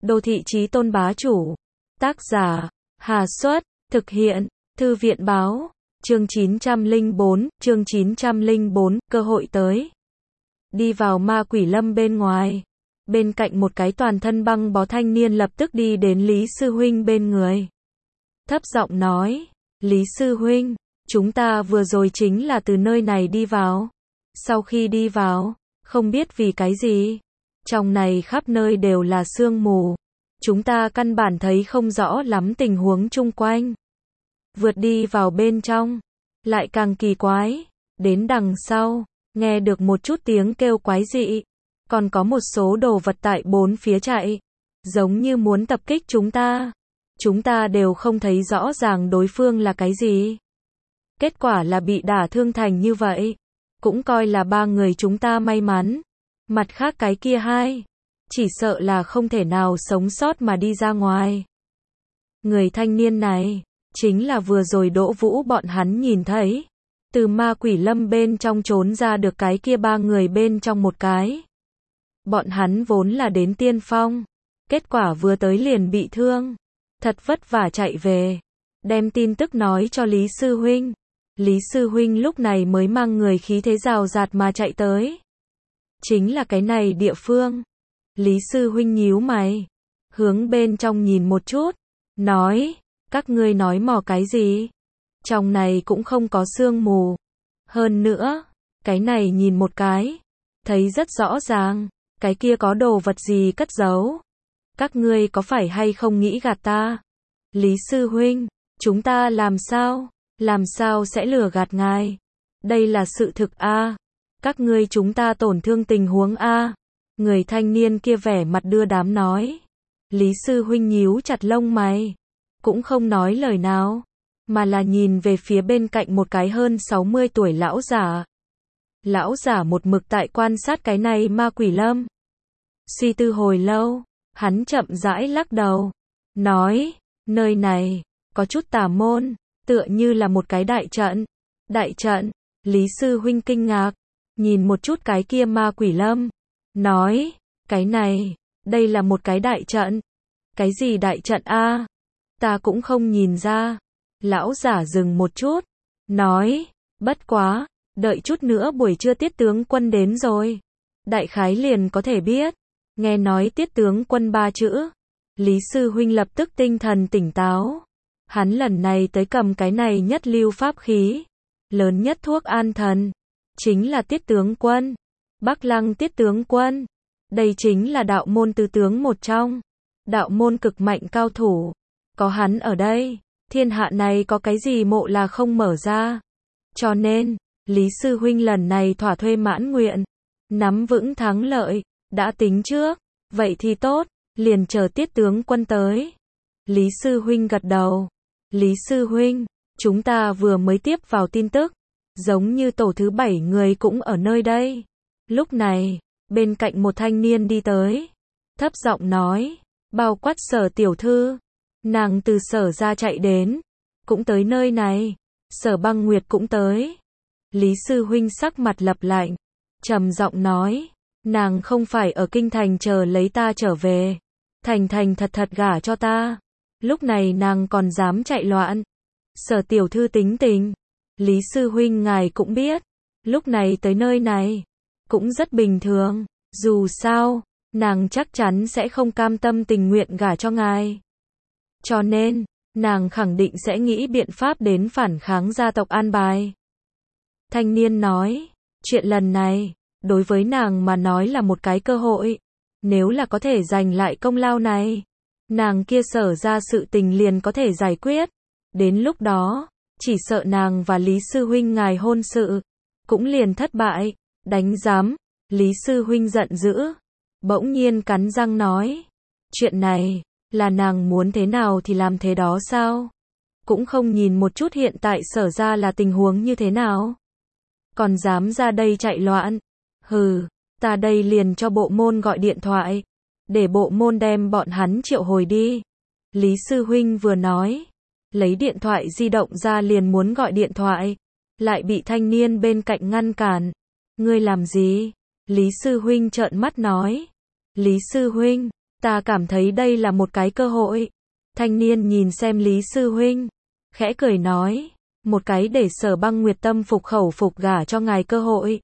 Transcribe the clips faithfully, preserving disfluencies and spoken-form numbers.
Đô thị chí tôn bá chủ. Tác giả, Hà Xuất, thực hiện, Thư viện báo, chương chín trăm lẻ bốn, chương chín trăm lẻ bốn, cơ hội tới. Đi vào ma quỷ lâm bên ngoài. Bên cạnh một cái toàn thân băng bó thanh niên lập tức đi đến Lý Sư Huynh bên người. Thấp giọng nói, Lý Sư Huynh, chúng ta vừa rồi chính là từ nơi này đi vào. Sau khi đi vào, không biết vì cái gì, trong này khắp nơi đều là sương mù. Chúng ta căn bản thấy không rõ lắm tình huống chung quanh. Vượt đi vào bên trong, lại càng kỳ quái. Đến đằng sau, nghe được một chút tiếng kêu quái dị. Còn có một số đồ vật tại bốn phía chạy, giống như muốn tập kích chúng ta. Chúng ta đều không thấy rõ ràng đối phương là cái gì. Kết quả là bị đả thương thành như vậy. Cũng coi là ba người chúng ta may mắn. Mặt khác cái kia hai, chỉ sợ là không thể nào sống sót mà đi ra ngoài. Người thanh niên này, chính là vừa rồi Đỗ Vũ bọn hắn nhìn thấy. Từ ma quỷ lâm bên trong trốn ra được cái kia ba người bên trong một cái. Bọn hắn vốn là đến tiên phong. Kết quả vừa tới liền bị thương. Thật vất vả chạy về. Đem tin tức nói cho Lý Sư Huynh. Lý Sư Huynh lúc này mới mang người khí thế rào rạt mà chạy tới. Chính là cái này địa phương. Lý Sư Huynh nhíu mày. Hướng bên trong nhìn một chút. Nói, các ngươi nói mò cái gì? Trong này cũng không có sương mù. Hơn nữa, cái này nhìn một cái. Thấy rất rõ ràng. Cái kia có đồ vật gì cất giấu. Các ngươi có phải hay không nghĩ gạt ta? Lý Sư Huynh, chúng ta làm sao? Làm sao sẽ lừa gạt ngài? Đây là sự thực a. Các ngươi chúng ta tổn thương tình huống a. Người thanh niên kia vẻ mặt đưa đám nói. Lý Sư Huynh nhíu chặt lông mày. Cũng không nói lời nào. Mà là nhìn về phía bên cạnh một cái hơn sáu mươi tuổi lão giả. Lão giả một mực tại quan sát cái này ma quỷ lâm. Suy tư hồi lâu, hắn chậm rãi lắc đầu. Nói, nơi này, có chút tà môn, tựa như là một cái đại trận. Đại trận, Lý Sư Huynh kinh ngạc, nhìn một chút cái kia ma quỷ lâm. Nói, cái này, đây là một cái đại trận. Cái gì đại trận a? Ta cũng không nhìn ra. Lão giả dừng một chút. Nói, bất quá, đợi chút nữa buổi trưa Tiết tướng quân đến rồi. Đại khái liền có thể biết. Nghe nói Tiết tướng quân ba chữ. Lý Sư Huynh lập tức tinh thần tỉnh táo. Hắn lần này tới cầm cái này nhất lưu pháp khí. Lớn nhất thuốc an thần. Chính là Tiết tướng quân. Bắc Lăng Tiết tướng quân. Đây chính là đạo môn tứ tướng một trong. Đạo môn cực mạnh cao thủ. Có hắn ở đây. Thiên hạ này có cái gì mộ là không mở ra. Cho nên, Lý Sư Huynh lần này thỏa thuê mãn nguyện. Nắm vững thắng lợi. Đã tính trước. Vậy thì tốt. Liền chờ Tiết tướng quân tới. Lý Sư Huynh gật đầu. Lý Sư Huynh, chúng ta vừa mới tiếp vào tin tức. Giống như tổ thứ bảy người cũng ở nơi đây. Lúc này, bên cạnh một thanh niên đi tới. Thấp giọng nói, bao quát Sở tiểu thư. Nàng từ Sở ra chạy đến. Cũng tới nơi này. Sở Băng Nguyệt cũng tới. Lý Sư Huynh sắc mặt lập lạnh. Trầm giọng nói, nàng không phải ở kinh thành chờ lấy ta trở về. Thành thành thật thật gả cho ta. Lúc này nàng còn dám chạy loạn. Sở tiểu thư tính tình. Lý Sư Huynh ngài cũng biết. Lúc này tới nơi này. Cũng rất bình thường. Dù sao, nàng chắc chắn sẽ không cam tâm tình nguyện gả cho ngài. Cho nên, nàng khẳng định sẽ nghĩ biện pháp đến phản kháng gia tộc an bài. Thanh niên nói, chuyện lần này, đối với nàng mà nói là một cái cơ hội. Nếu là có thể giành lại công lao này, nàng kia Sở ra sự tình liền có thể giải quyết. Đến lúc đó, chỉ sợ nàng và Lý Sư Huynh ngài hôn sự, cũng liền thất bại. Đánh giám, Lý Sư Huynh giận dữ. Bỗng nhiên cắn răng nói, chuyện này, là nàng muốn thế nào thì làm thế đó sao? Cũng không nhìn một chút hiện tại Sở ra là tình huống như thế nào? Còn dám ra đây chạy loạn? Hừ, ta đây liền cho bộ môn gọi điện thoại. Để bộ môn đem bọn hắn triệu hồi đi. Lý Sư Huynh vừa nói. Lấy điện thoại di động ra liền muốn gọi điện thoại. Lại bị thanh niên bên cạnh ngăn cản. Ngươi làm gì? Lý Sư Huynh trợn mắt nói. Lý Sư Huynh, Ta cảm thấy đây là một cái cơ hội. Thanh niên nhìn xem Lý Sư Huynh, khẽ cười nói, một cái để Sở Băng Nguyệt tâm phục khẩu phục gả cho ngài cơ hội.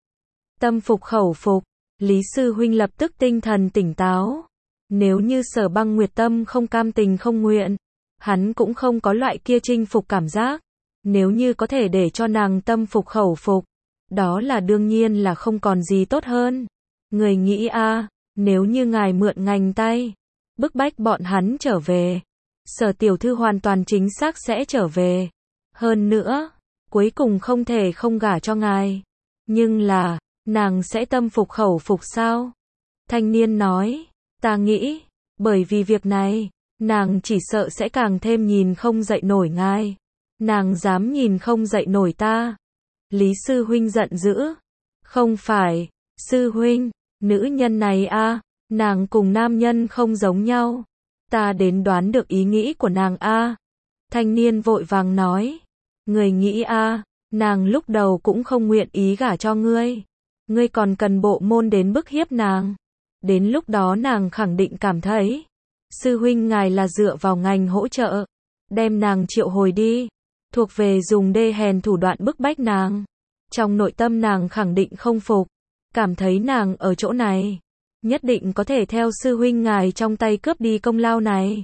Tâm phục khẩu phục, Lý Sư Huynh lập tức tinh thần tỉnh táo. Nếu như Sở Băng Nguyệt tâm không cam tình không nguyện, hắn cũng không có loại kia chinh phục cảm giác. Nếu như có thể để cho nàng tâm phục khẩu phục, đó là đương nhiên là không còn gì tốt hơn. Người nghĩ a, nếu như ngài mượn ngành tay, bức bách bọn hắn trở về, Sở tiểu thư hoàn toàn chính xác sẽ trở về. Hơn nữa, cuối cùng không thể không gả cho ngài. Nhưng là, nàng sẽ tâm phục khẩu phục sao? Thanh niên nói, ta nghĩ, bởi vì việc này, nàng chỉ sợ sẽ càng thêm nhìn không dậy nổi ngài. Nàng dám nhìn không dậy nổi ta. Lý Sư Huynh giận dữ. Không phải, Sư Huynh, nữ nhân này a, nàng cùng nam nhân không giống nhau. Ta đến đoán được ý nghĩ của nàng a. Thanh niên vội vàng nói, người nghĩ a, nàng lúc đầu cũng không nguyện ý gả cho ngươi. Ngươi còn cần bộ môn đến bức hiếp nàng. Đến lúc đó nàng khẳng định cảm thấy, Sư Huynh ngài là dựa vào ngành hỗ trợ, đem nàng triệu hồi đi, thuộc về dùng đê hèn thủ đoạn bức bách nàng. Trong nội tâm nàng khẳng định không phục, cảm thấy nàng ở chỗ này, nhất định có thể theo Sư Huynh ngài trong tay cướp đi công lao này.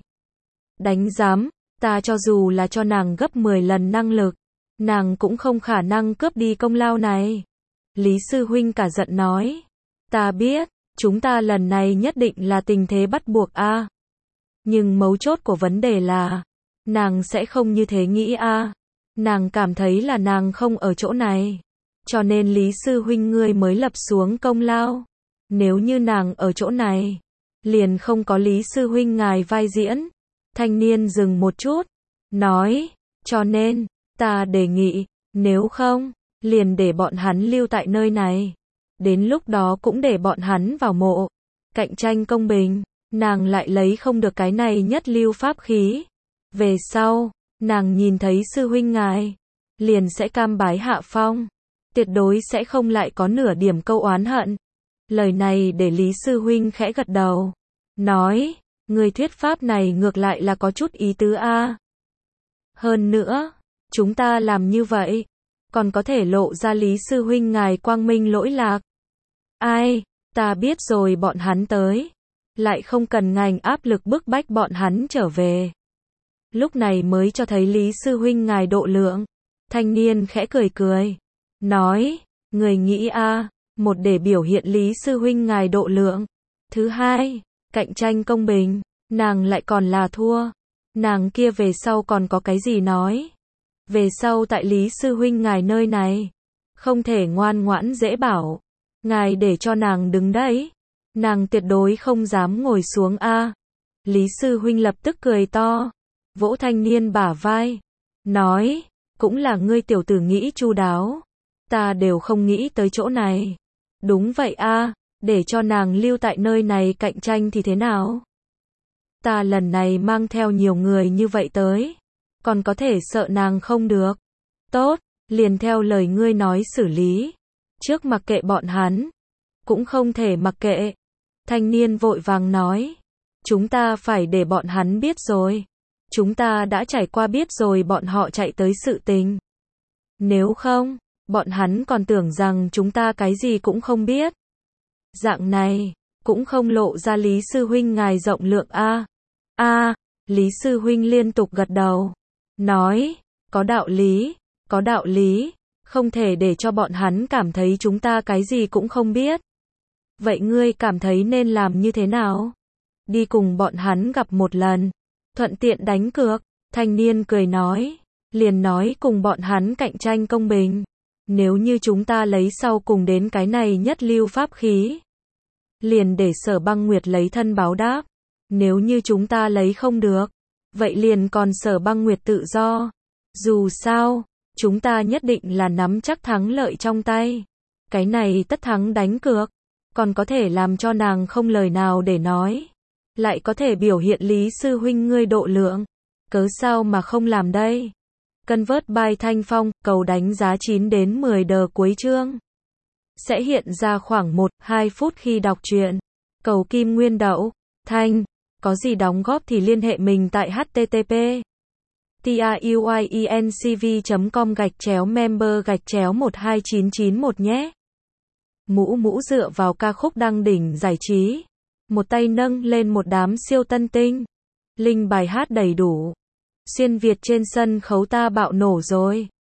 Đánh giám, ta cho dù là cho nàng gấp mười lần năng lực, nàng cũng không khả năng cướp đi công lao này. Lý Sư Huynh cả giận nói, ta biết, chúng ta lần này nhất định là tình thế bắt buộc a. Nhưng mấu chốt của vấn đề là, nàng sẽ không như thế nghĩ a. Nàng cảm thấy là nàng không ở chỗ này, cho nên Lý Sư Huynh ngươi mới lập xuống công lao. Nếu như nàng ở chỗ này, liền không có Lý Sư Huynh ngài vai diễn. Thanh niên dừng một chút, nói, cho nên, ta đề nghị, nếu không, liền để bọn hắn lưu tại nơi này. Đến lúc đó cũng để bọn hắn vào mộ. Cạnh tranh công bình, nàng lại lấy không được cái này nhất lưu pháp khí. Về sau, nàng nhìn thấy Sư Huynh ngài, liền sẽ cam bái hạ phong. Tuyệt đối sẽ không lại có nửa điểm câu oán hận. Lời này để Lý Sư Huynh khẽ gật đầu. Nói, người thuyết pháp này ngược lại là có chút ý tứ a. Hơn nữa, chúng ta làm như vậy, còn có thể lộ ra Lý Sư Huynh ngài quang minh lỗi lạc. Ai, ta biết rồi bọn hắn tới. Lại không cần ngành áp lực bức bách bọn hắn trở về. Lúc này mới cho thấy Lý Sư Huynh ngài độ lượng. Thanh niên khẽ cười cười. Nói, người nghĩ a, một để biểu hiện Lý Sư Huynh ngài độ lượng. Thứ hai, cạnh tranh công bình, nàng lại còn là thua. Nàng kia về sau còn có cái gì nói. Về sau tại Lý Sư Huynh ngài nơi này, không thể ngoan ngoãn dễ bảo. Ngài để cho nàng đứng đấy, nàng tuyệt đối không dám ngồi xuống a. Lý Sư Huynh lập tức cười to, vỗ thanh niên bả vai, nói, cũng là ngươi tiểu tử nghĩ chu đáo, ta đều không nghĩ tới chỗ này. Đúng vậy a, để cho nàng lưu tại nơi này cạnh tranh thì thế nào? Ta lần này mang theo nhiều người như vậy tới, còn có thể sợ nàng không được. Tốt, liền theo lời ngươi nói xử lý. Trước mặc kệ bọn hắn, cũng không thể mặc kệ. Thanh niên vội vàng nói, chúng ta phải để bọn hắn biết rồi. Chúng ta đã trải qua biết rồi bọn họ chạy tới sự tình. Nếu không, bọn hắn còn tưởng rằng chúng ta cái gì cũng không biết. Dạng này, cũng không lộ ra Lý Sư Huynh ngài rộng lượng a. A, Lý Sư Huynh liên tục gật đầu, nói, có đạo lý, có đạo lý, không thể để cho bọn hắn cảm thấy chúng ta cái gì cũng không biết. Vậy ngươi cảm thấy nên làm như thế nào? Đi cùng bọn hắn gặp một lần, thuận tiện đánh cược. Thanh niên cười nói, liền nói cùng bọn hắn cạnh tranh công bình. Nếu như chúng ta lấy sau cùng đến cái này nhất lưu pháp khí, liền để Sở Băng Nguyệt lấy thân báo đáp. Nếu như chúng ta lấy không được, vậy liền còn Sở Băng Nguyệt tự do. Dù sao, chúng ta nhất định là nắm chắc thắng lợi trong tay. Cái này tất thắng đánh cược, còn có thể làm cho nàng không lời nào để nói. Lại có thể biểu hiện Lý Sư Huynh ngươi độ lượng. Cớ sao mà không làm đây? Convert by Thanh Phong, cầu đánh giá chín đến mười đờ cuối chương. Sẽ hiện ra khoảng một đến hai phút khi đọc truyện. Cầu kim nguyên đậu. Thanh, có gì đóng góp thì liên hệ mình tại http tiuyencv chấm com gạch chéo member gạch chéo một hai chín chín một nhé. Mũ mũ dựa vào ca khúc đăng đỉnh giải trí. Một tay nâng lên một đám siêu tân tinh. Link bài hát đầy đủ. Xuyên Việt trên sân khấu ta bạo nổ rồi.